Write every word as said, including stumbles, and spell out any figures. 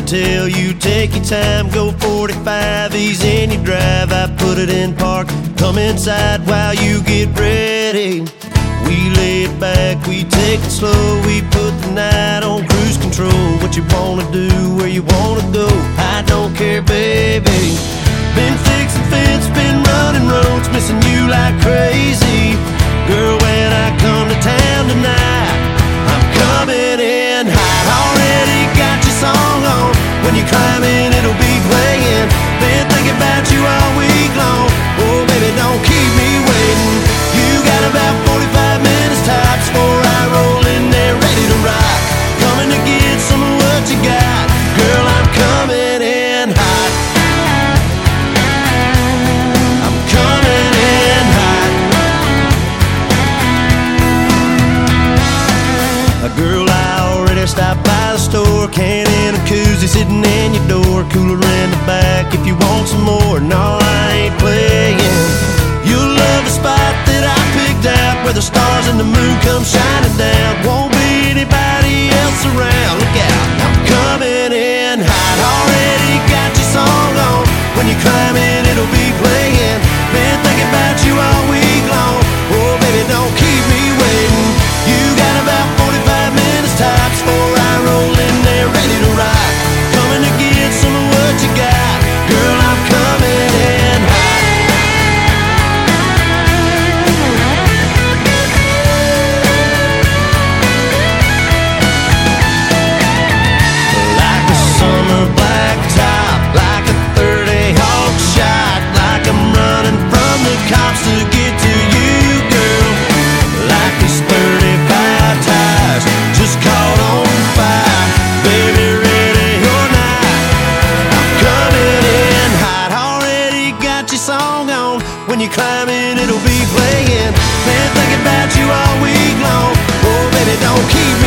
to tell you, take your time, go forty-five, ease in your drive. I put it in park, come inside while you get ready. We lay it back, we take it slow, we put the night on cruise control. What you wanna do, where you wanna go, I don't care, baby. Been fixing fence, been running roads, missing you like crazy. Girl, when I come to town tonight, I'm coming in hot. Already got your song on, when you climb in it'll be playing. Been thinking about you all week long, oh baby don't keep me waiting. You got about forty-five minutes tops before I roll in there ready to rock. Coming to get some of what you got, girl I'm coming in hot. I'm coming in hot. A girl I already stopped by the store, can in a koozie sitting in your door, cooler in the back if you want some more. No, I ain't playing. You'll love the spot that I picked out, where the stars and the moon come shining down. Won't be anybody else around, look out. I'm coming in hot, already got your song on. When you climb in it'll be playing. Been thinking about you all week long, oh baby don't keep me waiting. You got about forty-five minutes tops before I roll in there ready to rock. Coming to get some of what you got, girl I'm coming in hot. Like a summer blacktop, like a thirty Hawk shot, like I'm running from the cops to get to you, girl. Like these thirty-five tires just caught on fire, baby ready or not, I'm coming in hot. Already got your song on, when you climb in it'll be playing. Been thinking about you all week long, oh baby don't keep